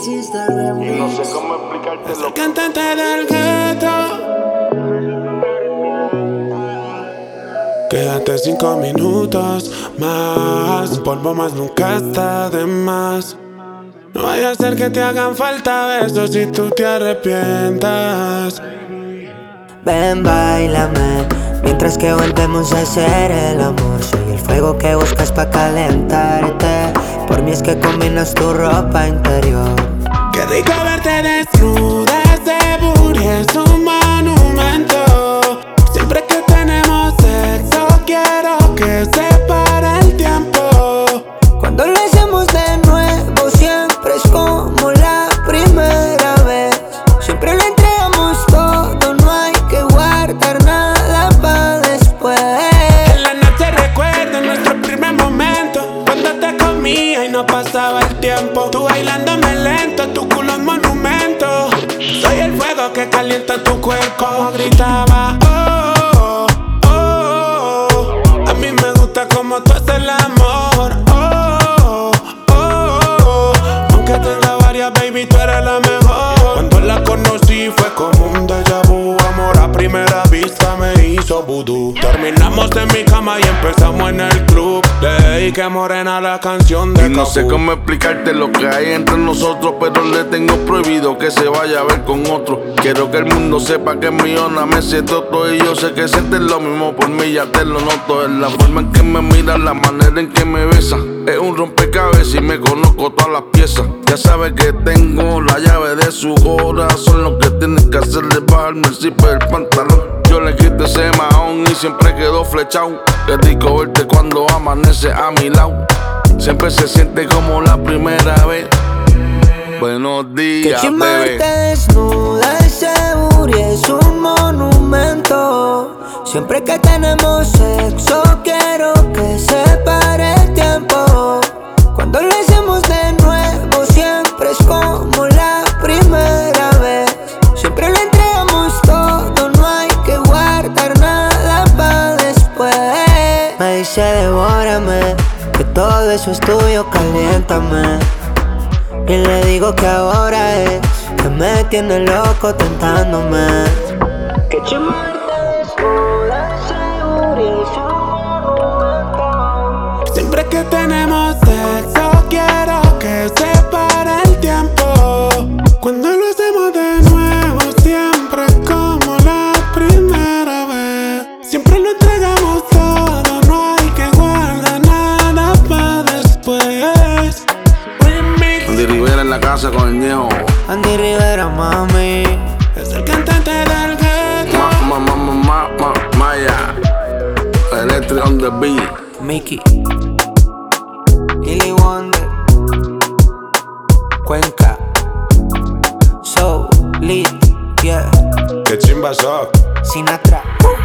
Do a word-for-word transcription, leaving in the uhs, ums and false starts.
Y no sé cómo explicarte Es lo el cantante del gueto. Quédate cinco minutos más. Un polvo más nunca está de más. No vaya a ser que te hagan falta besos y tú te arrepientas. Ven, báilame, mientras que volvemos a hacer el amor. Soy el fuego que buscas pa' calentarte. Por mí es que combinas tu ropa interior. Qué rico verte desnuda, ese booty es un monumento. Siempre que tenemos sexo quiero que se pare el tiempo. Cuando lo hacemos de nuevo siempre es como la primera vez. Siempre le entregamos todo, no hay que guardar nada pa' después. En la noche recuerdo nuestro primer momento, cuando te comía y no pasaba el tiempo. Tú bailándome lento, tu culo es monumento. Soy el fuego que calienta tu cuerpo. Como gritaba, oh, oh, oh. A mí me gusta como tú haces el amor, oh, oh, oh. Aunque tenga varias, baby, tú eres la mejor. Cuando la conocí fue como un déjà vu. Amor a primera vista me hizo vudú. Terminamos en mi cama y empezamos en el club. Le dediqué morena la canción de Y no sé Cafú. cómo explicarte lo que hay entre nosotros, pero le tengo prohibido que se vaya a ver con otro. Quiero que el mundo sepa que es mío, nada me siento todo. Y yo sé que sientes lo mismo por mí, ya te lo noto. Es la forma en que me miras, la manera en que me besa. Es un rompecabezas y me conozco todas las piezas. Ya sabes que tengo la llave de su corazón. Lo que tienes que hacer es bajarme el zipper del pantalón. Yo le quité ese mahón y siempre quedó flechado. Qué rico verte cuando amanece a mi lado. Siempre se siente como la primera vez. Buenos días, Que bebé. te desnuda, ese booty es un monumento. Siempre que tenemos sexo quiero que se pare el tiempo. Cuando lo hacemos de nuevo siempre es como la primera vez. Siempre le entregamos todo, no hay que guardar nada pa' después. Me dice devórame, que todo eso es tuyo, caliéntame. Y le digo que ahora es que me tiene loco tentándome. Que chimarte desnuda, seguro y es un monumento. Siempre que tenemos sexo quiero que se pare el tiempo. Cuando lo hacemos de nuevo siempre es como la primera vez. Siempre lo entregamos todo, no hay que guardar nada para después. Andy Rivera en la casa con el Ñejo. Andy Rivera, mami. Es el cantante del gueto. Ma, ma, ma, ma, ma, Maya. Electric on the beat. Mickey. Lily Wonder. Cuenca. So lit, yeah. Qué chimba sos. Sinatra.